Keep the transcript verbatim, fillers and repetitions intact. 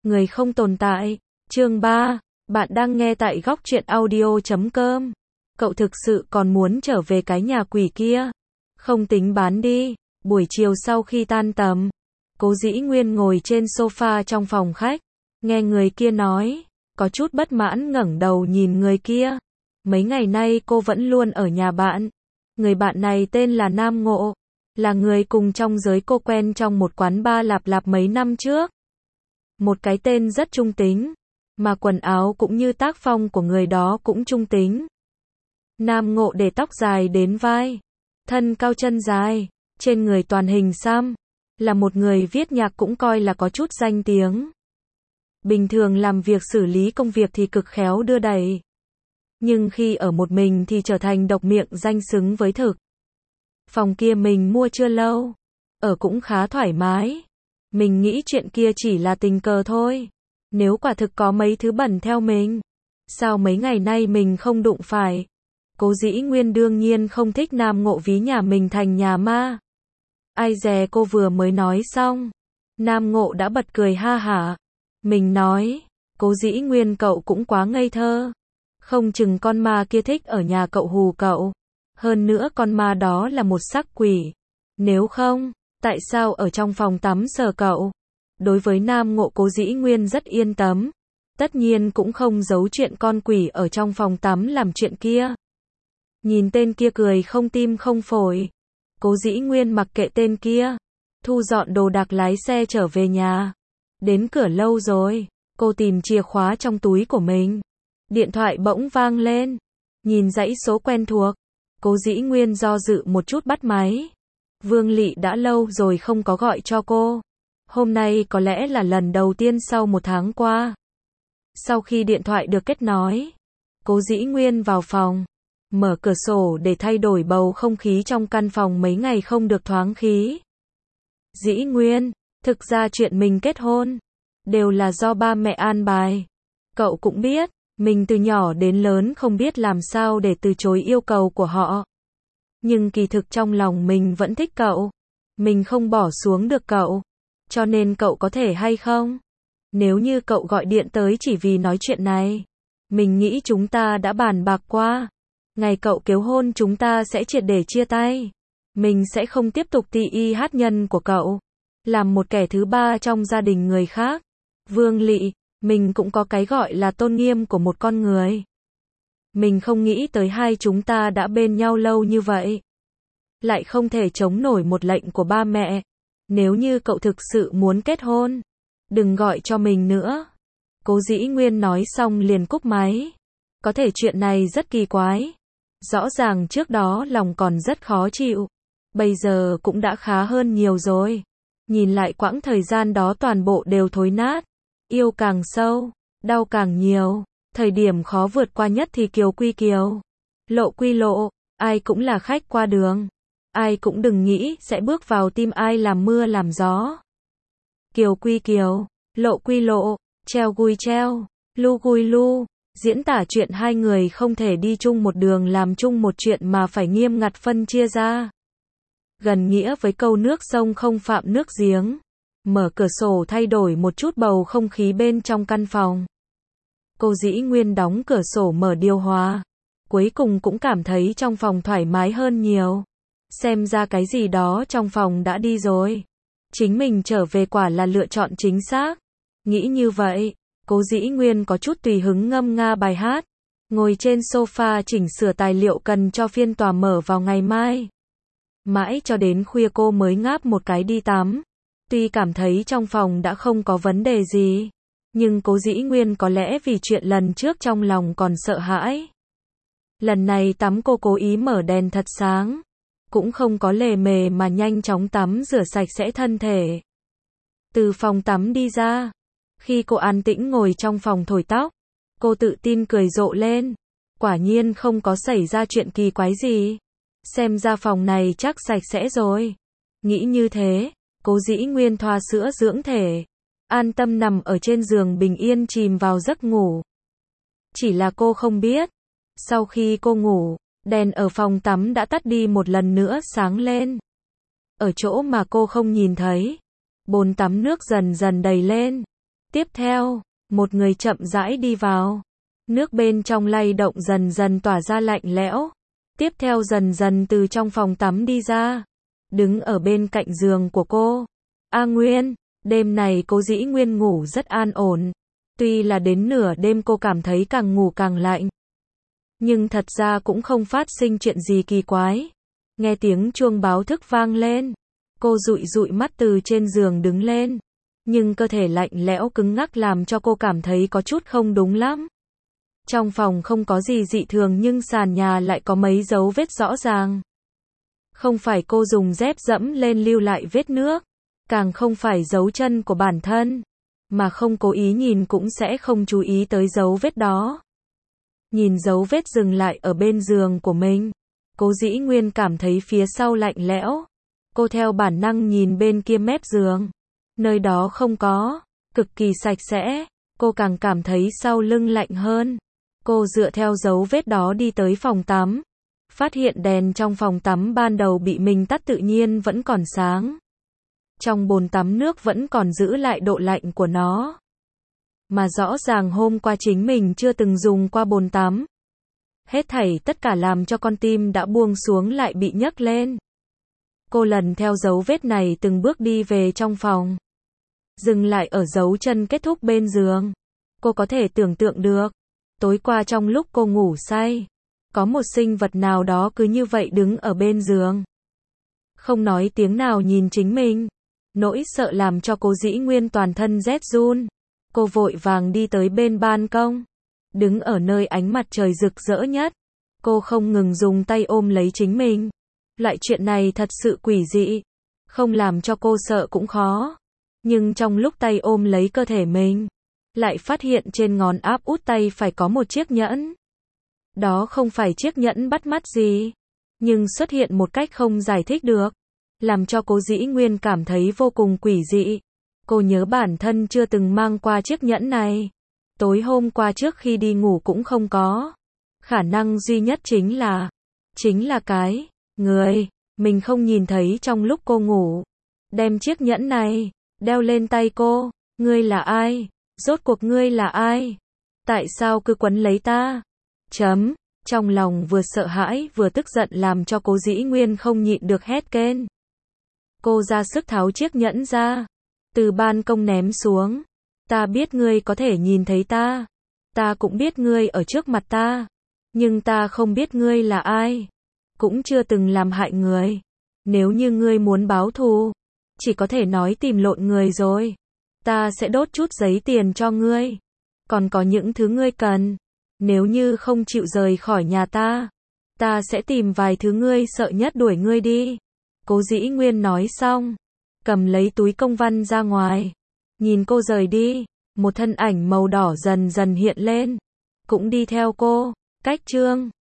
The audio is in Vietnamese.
Người không tồn tại. Chương ba. Bạn đang nghe tại góc truyện audio chấm com. Cậu thực sự còn muốn trở về cái nhà quỷ kia? Không tính bán đi. Buổi chiều sau khi tan tầm, Cố Dĩ Nguyên ngồi trên sofa trong phòng khách, nghe người kia nói, có chút bất mãn ngẩng đầu nhìn người kia. Mấy ngày nay cô vẫn luôn ở nhà bạn. Người bạn này tên là Nam Ngộ, là người cùng trong giới cô quen trong một quán bar lạp lạp mấy năm trước. Một cái tên rất trung tính, mà quần áo cũng như tác phong của người đó cũng trung tính. Nam Ngộ để tóc dài đến vai, thân cao chân dài, trên người toàn hình xăm, là một người viết nhạc cũng coi là có chút danh tiếng. Bình thường làm việc xử lý công việc thì cực khéo đưa đẩy, nhưng khi ở một mình thì trở thành độc miệng danh xứng với thực. Phòng kia mình mua chưa lâu, ở cũng khá thoải mái. Mình nghĩ chuyện kia chỉ là tình cờ thôi. Nếu quả thực có mấy thứ bẩn theo mình, sao mấy ngày nay mình không đụng phải? Cố Dĩ Nguyên đương nhiên không thích Nam Ngộ ví nhà mình thành nhà ma. Ai dè cô vừa mới nói xong, Nam Ngộ đã bật cười ha hả. Mình nói, Cố Dĩ Nguyên cậu cũng quá ngây thơ. Không chừng con ma kia thích ở nhà cậu hù cậu. Hơn nữa con ma đó là một sắc quỷ. Nếu không, tại sao ở trong phòng tắm sờ cậu? Đối với Nam Ngộ, Cố Dĩ Nguyên rất yên tâm. Tất nhiên cũng không giấu chuyện con quỷ ở trong phòng tắm làm chuyện kia. Nhìn tên kia cười không tim không phổi, Cố Dĩ Nguyên mặc kệ tên kia, thu dọn đồ đạc lái xe trở về nhà. Đến cửa lâu rồi, cô tìm chìa khóa trong túi của mình. Điện thoại bỗng vang lên. Nhìn dãy số quen thuộc, Cố Dĩ Nguyên do dự một chút bắt máy. Vương Lị đã lâu rồi không có gọi cho cô. Hôm nay có lẽ là lần đầu tiên sau một tháng qua. Sau khi điện thoại được kết nối, Cố Dĩ Nguyên vào phòng, mở cửa sổ để thay đổi bầu không khí trong căn phòng mấy ngày không được thoáng khí. Dĩ Nguyên, thực ra chuyện mình kết hôn đều là do ba mẹ an bài. Cậu cũng biết, mình từ nhỏ đến lớn không biết làm sao để từ chối yêu cầu của họ. Nhưng kỳ thực trong lòng mình vẫn thích cậu. Mình không bỏ xuống được cậu. Cho nên cậu có thể hay không? Nếu như cậu gọi điện tới chỉ vì nói chuyện này, mình nghĩ chúng ta đã bàn bạc qua. Ngày cậu kết hôn chúng ta sẽ triệt để chia tay. Mình sẽ không tiếp tục tì y hát nhân của cậu, làm một kẻ thứ ba trong gia đình người khác. Vương Lị, mình cũng có cái gọi là tôn nghiêm của một con người. Mình không nghĩ tới hai chúng ta đã bên nhau lâu như vậy, lại không thể chống nổi một lệnh của ba mẹ. Nếu như cậu thực sự muốn kết hôn, đừng gọi cho mình nữa. Cố Dĩ Nguyên nói xong liền cúp máy. Có thể chuyện này rất kỳ quái. Rõ ràng trước đó lòng còn rất khó chịu, bây giờ cũng đã khá hơn nhiều rồi. Nhìn lại quãng thời gian đó toàn bộ đều thối nát. Yêu càng sâu, đau càng nhiều. Thời điểm khó vượt qua nhất thì kiều quy kiều, lộ quy lộ. Ai cũng là khách qua đường, ai cũng đừng nghĩ sẽ bước vào tim ai làm mưa làm gió. Kiều quy kiều, lộ quy lộ, treo gui treo, lu gui lu. Diễn tả chuyện hai người không thể đi chung một đường làm chung một chuyện mà phải nghiêm ngặt phân chia ra. Gần nghĩa với câu nước sông không phạm nước giếng. Mở cửa sổ thay đổi một chút bầu không khí bên trong căn phòng. Cố Dĩ Nguyên đóng cửa sổ mở điều hòa. Cuối cùng cũng cảm thấy trong phòng thoải mái hơn nhiều. Xem ra cái gì đó trong phòng đã đi rồi. Chính mình trở về quả là lựa chọn chính xác. Nghĩ như vậy, Cố Dĩ Nguyên có chút tùy hứng ngâm nga bài hát. Ngồi trên sofa chỉnh sửa tài liệu cần cho phiên tòa mở vào ngày mai. Mãi cho đến khuya cô mới ngáp một cái đi tắm. Tuy cảm thấy trong phòng đã không có vấn đề gì, nhưng Cố Dĩ Nguyên có lẽ vì chuyện lần trước trong lòng còn sợ hãi. Lần này tắm cô cố ý mở đèn thật sáng, cũng không có lề mề mà nhanh chóng tắm rửa sạch sẽ thân thể. Từ phòng tắm đi ra, khi cô an tĩnh ngồi trong phòng thổi tóc, cô tự tin cười rộ lên. Quả nhiên không có xảy ra chuyện kỳ quái gì. Xem ra phòng này chắc sạch sẽ rồi. Nghĩ như thế, Cố Dĩ Nguyên thoa sữa dưỡng thể, an tâm nằm ở trên giường bình yên chìm vào giấc ngủ. Chỉ là cô không biết, sau khi cô ngủ, đèn ở phòng tắm đã tắt đi một lần nữa sáng lên. Ở chỗ mà cô không nhìn thấy, bồn tắm nước dần dần đầy lên. Tiếp theo, một người chậm rãi đi vào. Nước bên trong lay động dần dần tỏa ra lạnh lẽo. Tiếp theo dần dần từ trong phòng tắm đi ra. Đứng ở bên cạnh giường của cô. A Nguyên, đêm này cô dĩ nguyên ngủ rất an ổn. Tuy là đến nửa đêm cô cảm thấy càng ngủ càng lạnh. Nhưng thật ra cũng không phát sinh chuyện gì kỳ quái. Nghe tiếng chuông báo thức vang lên. Cô dụi dụi mắt từ trên giường đứng lên. Nhưng cơ thể lạnh lẽo cứng ngắc làm cho cô cảm thấy có chút không đúng lắm. Trong phòng không có gì dị thường nhưng sàn nhà lại có mấy dấu vết rõ ràng. Không phải cô dùng dép dẫm lên lưu lại vết nước. Càng không phải dấu chân của bản thân. Mà không cố ý nhìn cũng sẽ không chú ý tới dấu vết đó. Nhìn dấu vết dừng lại ở bên giường của mình. Cô dĩ nguyên cảm thấy phía sau lạnh lẽo. Cô theo bản năng nhìn bên kia mép giường. Nơi đó không có, cực kỳ sạch sẽ. Cô càng cảm thấy sau lưng lạnh hơn. Cô dựa theo dấu vết đó đi tới phòng tắm. Phát hiện đèn trong phòng tắm ban đầu bị mình tắt tự nhiên vẫn còn sáng. Trong bồn tắm nước vẫn còn giữ lại độ lạnh của nó. Mà rõ ràng hôm qua chính mình chưa từng dùng qua bồn tắm. Hết thảy tất cả làm cho con tim đã buông xuống lại bị nhấc lên. Cô lần theo dấu vết này từng bước đi về trong phòng. Dừng lại ở dấu chân kết thúc bên giường. Cô có thể tưởng tượng được. Tối qua trong lúc cô ngủ say. Có một sinh vật nào đó cứ như vậy đứng ở bên giường. Không nói tiếng nào nhìn chính mình. Nỗi sợ làm cho cô dĩ nguyên toàn thân rét run. Cô vội vàng đi tới bên ban công. Đứng ở nơi ánh mặt trời rực rỡ nhất. Cô không ngừng dùng tay ôm lấy chính mình. Loại chuyện này thật sự quỷ dị. Không làm cho cô sợ cũng khó. Nhưng trong lúc tay ôm lấy cơ thể mình. Lại phát hiện trên ngón áp út tay phải có một chiếc nhẫn. Đó không phải chiếc nhẫn bắt mắt gì. Nhưng xuất hiện một cách không giải thích được. Làm cho cô dĩ nguyên cảm thấy vô cùng quỷ dị. Cô nhớ bản thân chưa từng mang qua chiếc nhẫn này. Tối hôm qua trước khi đi ngủ cũng không có. Khả năng duy nhất chính là, chính là cái, người, mình không nhìn thấy trong lúc cô ngủ. Đem chiếc nhẫn này, đeo lên tay cô. Ngươi là ai? Rốt cuộc ngươi là ai? Tại sao cứ quấn lấy ta? Chấm, trong lòng vừa sợ hãi vừa tức giận làm cho cô dĩ nguyên không nhịn được hét kên. Cô ra sức tháo chiếc nhẫn ra. Từ ban công ném xuống. Ta biết ngươi có thể nhìn thấy ta. Ta cũng biết ngươi ở trước mặt ta. Nhưng ta không biết ngươi là ai. Cũng chưa từng làm hại người. Nếu như ngươi muốn báo thù, chỉ có thể nói tìm lộn người rồi. Ta sẽ đốt chút giấy tiền cho ngươi. Còn có những thứ ngươi cần. Nếu như không chịu rời khỏi nhà ta, ta sẽ tìm vài thứ ngươi sợ nhất đuổi ngươi đi. Cố dĩ nguyên nói xong. Cầm lấy túi công văn ra ngoài. Nhìn cô rời đi. Một thân ảnh màu đỏ dần dần hiện lên. Cũng đi theo cô. Cách chương